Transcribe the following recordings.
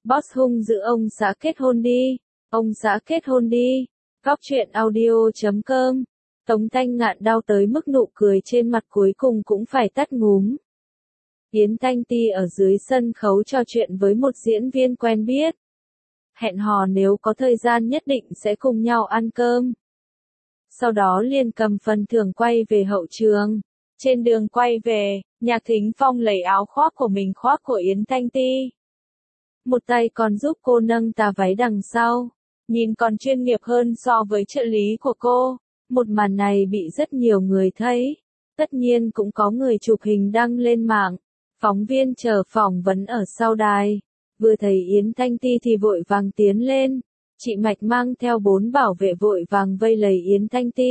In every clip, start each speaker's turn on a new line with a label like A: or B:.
A: Boss hung dữ ông xã kết hôn đi. Ông xã kết hôn đi. Góc truyện audio.com. Tống Thanh Ngạn đau tới mức nụ cười trên mặt cuối cùng cũng phải tắt ngúm. Yến Thanh Ti ở dưới sân khấu trò chuyện với một diễn viên quen biết. Hẹn hò nếu có thời gian nhất định sẽ cùng nhau ăn cơm. Sau đó liền cầm phần thưởng quay về hậu trường. Trên đường quay về, Nhạc Thính Phong lấy áo khoác của mình khoác của Yến Thanh Ti. Một tay còn giúp cô nâng tà váy đằng sau. Nhìn còn chuyên nghiệp hơn so với trợ lý của cô. Một màn này bị rất nhiều người thấy. Tất nhiên cũng có người chụp hình đăng lên mạng. Phóng viên chờ phỏng vấn ở sau đài. Vừa thấy Yến Thanh Ti thì vội vàng tiến lên. Chị Mạch mang theo 4 bảo vệ vội vàng vây lấy Yến Thanh Ti.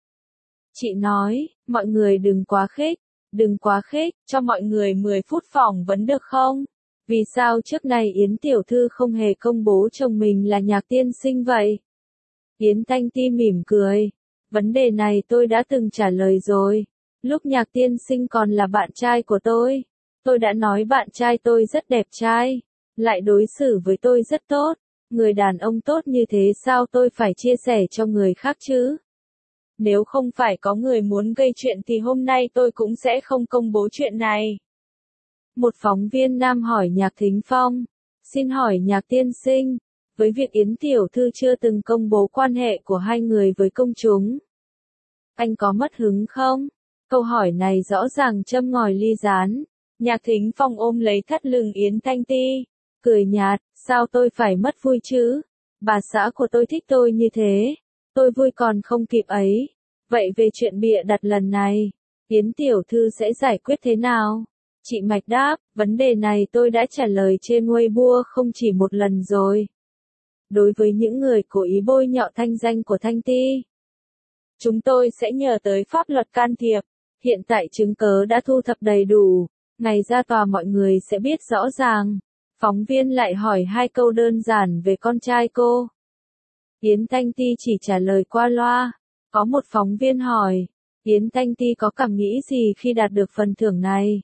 A: Chị nói, mọi người đừng quá khích, cho mọi người 10 phút phỏng vấn được không? Vì sao trước này Yến tiểu thư không hề công bố chồng mình là Nhạc tiên sinh vậy? Yến Thanh Ti mỉm cười. Vấn đề này tôi đã từng trả lời rồi. Lúc Nhạc tiên sinh còn là bạn trai của tôi đã nói bạn trai tôi rất đẹp trai, lại đối xử với tôi rất tốt. Người đàn ông tốt như thế sao tôi phải chia sẻ cho người khác chứ? Nếu không phải có người muốn gây chuyện thì hôm nay tôi cũng sẽ không công bố chuyện này. Một phóng viên nam hỏi Nhạc Thính Phong. Xin hỏi Nhạc tiên sinh, với việc Yến tiểu thư chưa từng công bố quan hệ của hai người với công chúng, anh có mất hứng không? Câu hỏi này rõ ràng châm ngòi ly gián. Nhạc Thính Phong ôm lấy thắt lưng Yến Thanh Ti, cười nhạt, sao tôi phải mất vui chứ? Bà xã của tôi thích tôi như thế, tôi vui còn không kịp ấy. Vậy về chuyện bịa đặt lần này, Yến tiểu thư sẽ giải quyết thế nào? Chị Mạch đáp, vấn đề này tôi đã trả lời trên Weibo không chỉ một lần rồi. Đối với những người cố ý bôi nhọ thanh danh của Thanh Ti, chúng tôi sẽ nhờ tới pháp luật can thiệp. Hiện tại chứng cớ đã thu thập đầy đủ, ngày ra tòa mọi người sẽ biết rõ ràng. Phóng viên lại hỏi 2 câu đơn giản về con trai cô. Yến Thanh Ti chỉ trả lời qua loa. Có một phóng viên hỏi, Yến Thanh Ti có cảm nghĩ gì khi đạt được phần thưởng này?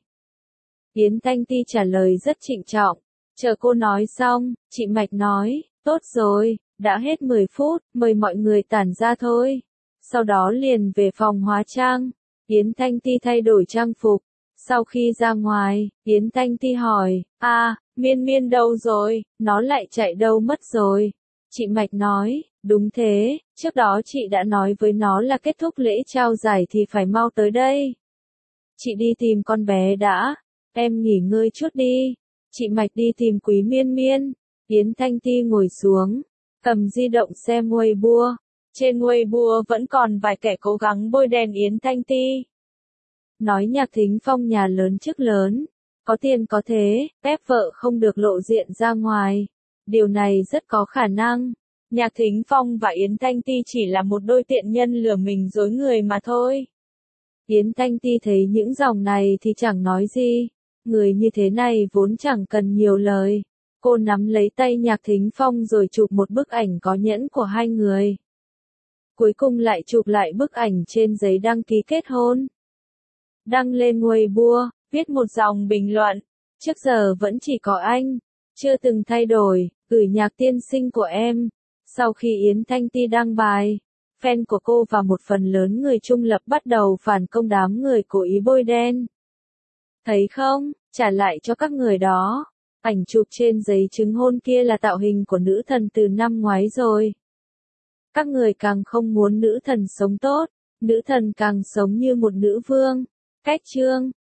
A: Yến Thanh Ti trả lời rất trịnh trọng. Chờ cô nói xong, chị Mạch nói, tốt rồi, đã hết 10 phút, mời mọi người tản ra thôi. Sau đó liền về phòng hóa trang. Yến Thanh Ti thay đổi trang phục. Sau khi ra ngoài, Yến Thanh Ti hỏi, Miên Miên đâu rồi, nó lại chạy đâu mất rồi? Chị Mạch nói, đúng thế, trước đó chị đã nói với nó là kết thúc lễ trao giải thì phải mau tới đây. Chị đi tìm con bé đã, em nghỉ ngơi chút đi. Chị Mạch đi tìm Quý Miên Miên. Yến Thanh Ti ngồi xuống, cầm di động xem Weibo. Trên Weibo vẫn còn vài kẻ cố gắng bôi đen Yến Thanh Ti. Nói Nhạc Thính Phong nhà lớn chức lớn, có tiền có thế, ép vợ không được lộ diện ra ngoài. Điều này rất có khả năng. Nhạc Thính Phong và Yến Thanh Ti chỉ là một đôi tiện nhân lừa mình dối người mà thôi. Yến Thanh Ti thấy những dòng này thì chẳng nói gì. Người như thế này vốn chẳng cần nhiều lời. Cô nắm lấy tay Nhạc Thính Phong rồi chụp một bức ảnh có nhẫn của hai người. Cuối cùng lại chụp lại bức ảnh trên giấy đăng ký kết hôn. Đăng lên Weibo, viết một dòng bình luận. Trước giờ vẫn chỉ có anh, chưa từng thay đổi, gửi Nhạc tiên sinh của em. Sau khi Yến Thanh Ti đăng bài, fan của cô và một phần lớn người trung lập bắt đầu phản công đám người cố ý bôi đen. Thấy không, trả lại cho các người đó. Ảnh chụp trên giấy chứng hôn kia là tạo hình của nữ thần từ năm ngoái rồi. Các người càng không muốn nữ thần sống tốt, nữ thần càng sống như một nữ vương. Cách chương